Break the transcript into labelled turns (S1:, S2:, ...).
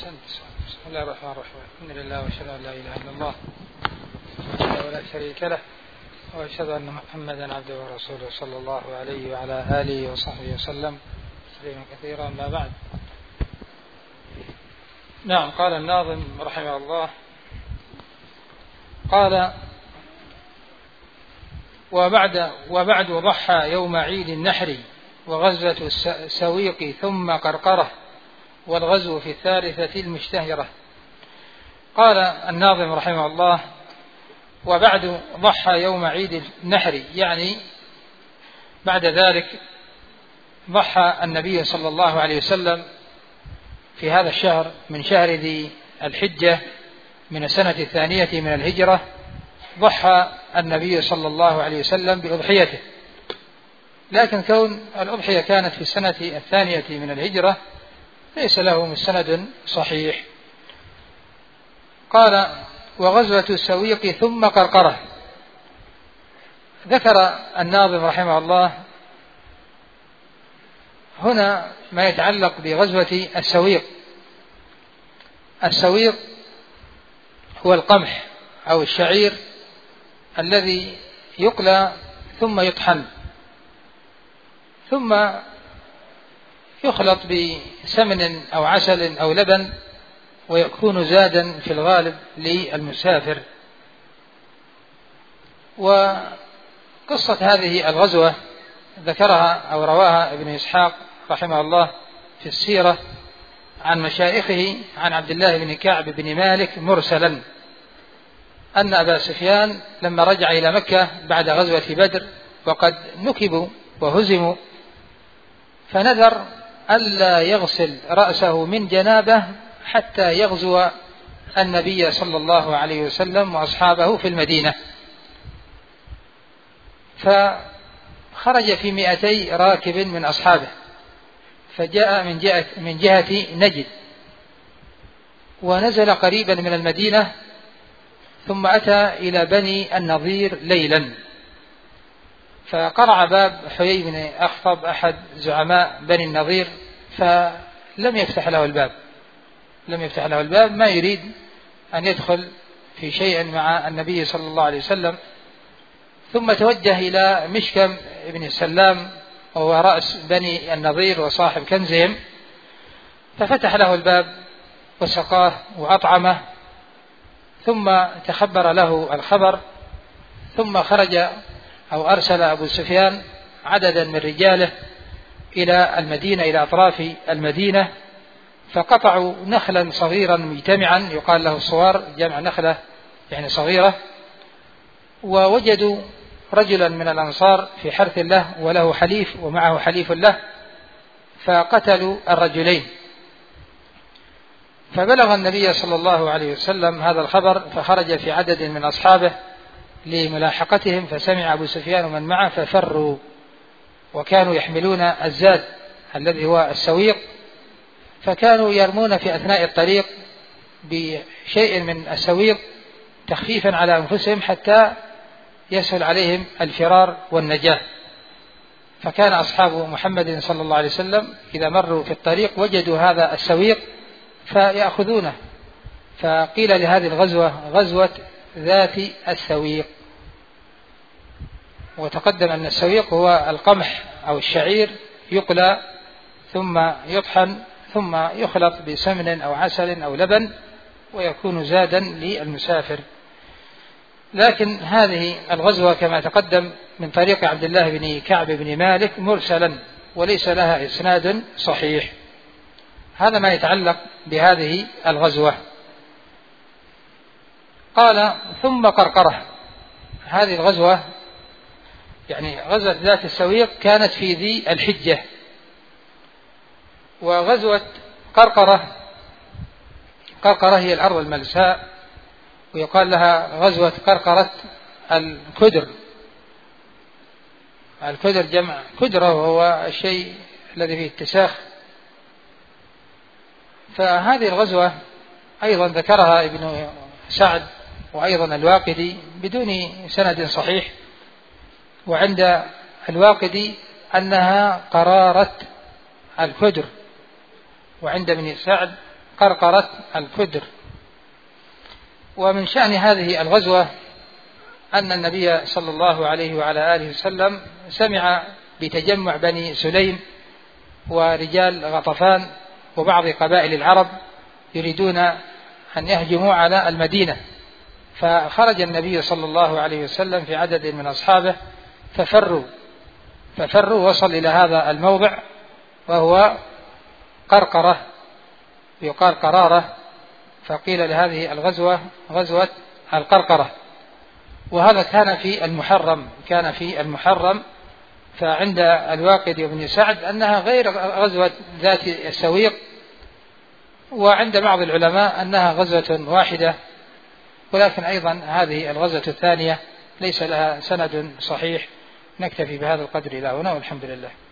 S1: بسم الله الرحمن الرحيم. الحمد لله وأشهد أن لا إله إلا الله ولا شريك له وأشهد أن محمدا عبده ورسوله صلى الله عليه وعلى آله وصحبه وسلم تسليما كثيرا. أما بعد، نعم، قال الناظم رحمه الله، قال: وبعد ضحى يوم عيد النحر وغزوة السويق ثم قرقرة والغزو في الثالثة المشتهرة. قال الناظم رحمه الله: وبعد ضحى يوم عيد النحر، يعني بعد ذلك ضحى النبي صلى الله عليه وسلم في هذا الشهر من شهر ذي الحجة من السنة الثانية من الهجرة. ضحى النبي صلى الله عليه وسلم بأضحيته، لكن كون الأضحية كانت في السنة الثانية من الهجرة ليس له مستند صحيح. قال: وغزوة السويق ثم قرقرة. ذكر الناظم رحمه الله هنا ما يتعلق بغزوة السويق. السويق هو القمح أو الشعير الذي يقلى ثم يطحن ثم يخلط بسمن أو عسل أو لبن ويكون زادا في الغالب للمسافر. وقصة هذه الغزوة ذكرها أو رواها ابن إسحاق رحمه الله في السيرة عن مشايخه عن عبد الله بن كعب بن مالك مرسلا أن أبا سفيان لما رجع إلى مكة بعد غزوة بدر وقد نكبوا وهزموا فنذر ألا يغسل رأسه من جنابه حتى يغزو النبي صلى الله عليه وسلم وأصحابه في المدينة. فخرج في 200 راكب من أصحابه، فجاء من جهة نجد ونزل قريبا من المدينة، ثم أتى إلى بني النضير ليلا، فقرع باب حيي بن أخطب أحد زعماء بني النضير فلم يفتح له الباب، ما يريد أن يدخل في شيء مع النبي صلى الله عليه وسلم. ثم توجه إلى مشكم بن السلام وهو رأس بني النضير وصاحب كنزهم، ففتح له الباب وسقاه وأطعمه، ثم تخبر له الخبر. ثم خرج أو أرسل أبو سفيان عددا من رجاله إلى المدينة، إلى أطراف المدينة، فقطعوا نخلا صغيرا مجتمعا يقال له الصوار، جمع نخلة يعني صغيرة، ووجدوا رجلا من الأنصار في حرث له وله حليف ومعه حليف له، فقتلوا الرجلين. فبلغ النبي صلى الله عليه وسلم هذا الخبر، فخرج في عدد من أصحابه لملاحقتهم، فسمع أبو سفيان ومن معه ففروا، وكانوا يحملون الزاد الذي هو السويق، فكانوا يرمون في أثناء الطريق بشيء من السويق تخفيفا على أنفسهم حتى يسهل عليهم الفرار والنجاة. فكان أصحاب محمد صلى الله عليه وسلم إذا مروا في الطريق وجدوا هذا السويق فيأخذونه، فقيل لهذه الغزوة غزوة ذات السويق. وتقدم أن السويق هو القمح أو الشعير يقلى ثم يطحن ثم يخلط بسمن أو عسل أو لبن ويكون زادا للمسافر. لكن هذه الغزوة كما تقدم من طريق عبد الله بن كعب بن مالك مرسلا وليس لها إسناد صحيح. هذا ما يتعلق بهذه الغزوة. قال: ثم قرقرة. هذه الغزوة يعني غزوة ذات السويق كانت في ذي الحجة، وغزوة قرقرة هي الأرض الملساء، ويقال لها غزوة قرقرة الكدر. الكدر جمع كدرة وهو الشيء الذي فيه اتساخ. فهذه الغزوة أيضا ذكرها ابن سعد وأيضا الواقدي بدون سند صحيح، وعند الواقدي أنها قرارة الكدر، وعند ابن سعد قرقرة الكدر. ومن شأن هذه الغزوة أن النبي صلى الله عليه وعلى آله وسلم سمع بتجمع بني سليم ورجال غطفان وبعض قبائل العرب يريدون أن يهجموا على المدينة، فخرج النبي صلى الله عليه وسلم في عدد من أصحابه ففروا وصل إلى هذا الموضع وهو قرقرة يقال قرارة، فقيل لهذه الغزوة غزوة القرقرة. وهذا كان في المحرم، فعند الواقدي وابن سعد أنها غير غزوة ذات السويق، وعند بعض العلماء أنها غزوة واحدة، ولكن أيضا هذه الغزوة الثانية ليس لها سند صحيح. نكتفي بهذا القدر إلى هنا والحمد لله.